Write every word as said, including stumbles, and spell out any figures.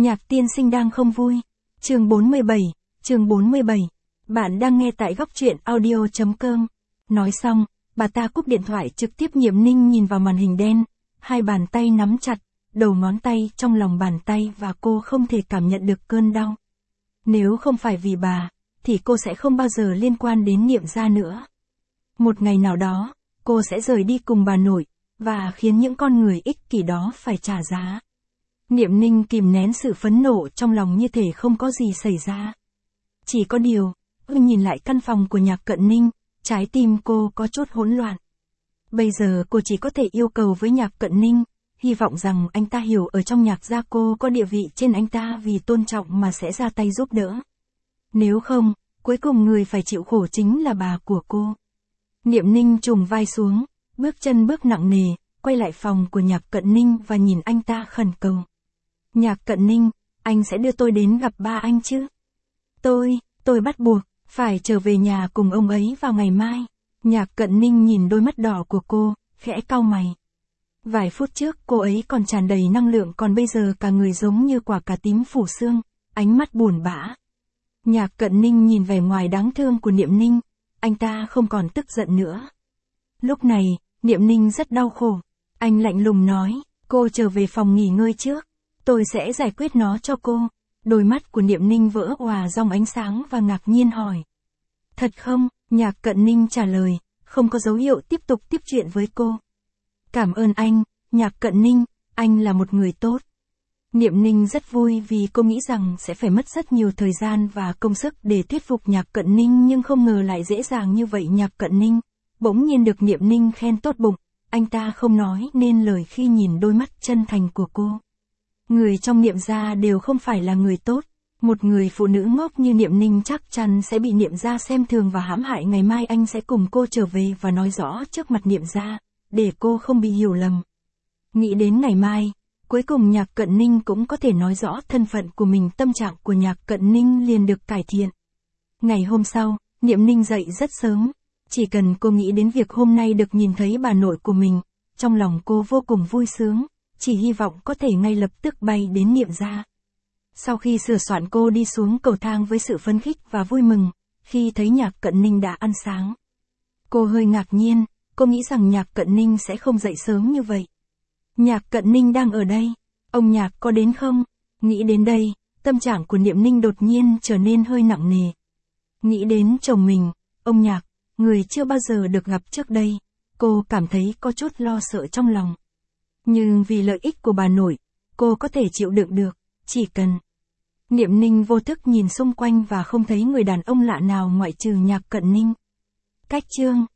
Nhạc tiên sinh đang không vui. Chương bốn mươi bảy, chương bốn mươi bảy. Bạn đang nghe tại góc truyện audio chấm com. Nói xong, bà ta cúp điện thoại trực tiếp. Nhiệm Ninh nhìn vào màn hình đen, hai bàn tay nắm chặt, đầu ngón tay trong lòng bàn tay và cô không thể cảm nhận được cơn đau. Nếu không phải vì bà, thì cô sẽ không bao giờ liên quan đến Niệm gia nữa. Một ngày nào đó, cô sẽ rời đi cùng bà nội, và khiến những con người ích kỷ đó phải trả giá. Niệm Ninh kìm nén sự phẫn nộ trong lòng như thể không có gì xảy ra. Chỉ có điều, nhìn lại căn phòng của Nhạc Cận Ninh, trái tim cô có chút hỗn loạn. Bây giờ cô chỉ có thể yêu cầu với Nhạc Cận Ninh, hy vọng rằng anh ta hiểu ở trong Nhạc gia cô có địa vị trên anh ta vì tôn trọng mà sẽ ra tay giúp đỡ. Nếu không, cuối cùng người phải chịu khổ chính là bà của cô. Niệm Ninh trùng vai xuống, bước chân bước nặng nề, quay lại phòng của Nhạc Cận Ninh và nhìn anh ta khẩn cầu. Nhạc Cận Ninh, anh sẽ đưa tôi đến gặp ba anh chứ? Tôi, tôi bắt buộc, phải trở về nhà cùng ông ấy vào ngày mai. Nhạc Cận Ninh nhìn đôi mắt đỏ của cô, khẽ cau mày. Vài phút trước cô ấy còn tràn đầy năng lượng, còn bây giờ cả người giống như quả cà tím phủ xương, ánh mắt buồn bã. Nhạc Cận Ninh nhìn vẻ ngoài đáng thương của Niệm Ninh, anh ta không còn tức giận nữa. Lúc này, Niệm Ninh rất đau khổ. Anh lạnh lùng nói, cô trở về phòng nghỉ ngơi trước, tôi sẽ giải quyết nó cho cô. Đôi mắt của Niệm Ninh vỡ òa dòng ánh sáng và ngạc nhiên hỏi. Thật không? Nhạc Cận Ninh trả lời, không có dấu hiệu tiếp tục tiếp chuyện với cô. Cảm ơn anh, Nhạc Cận Ninh, anh là một người tốt. Niệm Ninh rất vui vì cô nghĩ rằng sẽ phải mất rất nhiều thời gian và công sức để thuyết phục Nhạc Cận Ninh, nhưng không ngờ lại dễ dàng như vậy. Nhạc Cận Ninh bỗng nhiên được Niệm Ninh khen tốt bụng, anh ta không nói nên lời khi nhìn đôi mắt chân thành của cô. Người trong Niệm gia đều không phải là người tốt. Một người phụ nữ ngốc như Niệm Ninh chắc chắn sẽ bị Niệm gia xem thường và hãm hại. Ngày mai anh sẽ cùng cô trở về và nói rõ trước mặt Niệm gia, để cô không bị hiểu lầm. Nghĩ đến ngày mai, cuối cùng Nhạc Cận Ninh cũng có thể nói rõ thân phận của mình. Tâm trạng của Nhạc Cận Ninh liền được cải thiện. Ngày hôm sau, Niệm Ninh dậy rất sớm. Chỉ cần cô nghĩ đến việc hôm nay được nhìn thấy bà nội của mình, trong lòng cô vô cùng vui sướng, chỉ hy vọng có thể ngay lập tức bay đến Niệm gia. Sau khi sửa soạn, cô đi xuống cầu thang với sự phấn khích và vui mừng, khi thấy Nhạc Cận Ninh đã ăn sáng. Cô hơi ngạc nhiên, cô nghĩ rằng Nhạc Cận Ninh sẽ không dậy sớm như vậy. Nhạc Cận Ninh đang ở đây, ông Nhạc có đến không? Nghĩ đến đây, tâm trạng của Niệm Ninh đột nhiên trở nên hơi nặng nề. Nghĩ đến chồng mình, ông Nhạc, người chưa bao giờ được gặp trước đây, cô cảm thấy có chút lo sợ trong lòng. Nhưng vì lợi ích của bà nội, cô có thể chịu đựng được, chỉ cần. Niệm Ninh vô thức nhìn xung quanh và không thấy người đàn ông lạ nào ngoại trừ Nhạc Cận Ninh. Cách chương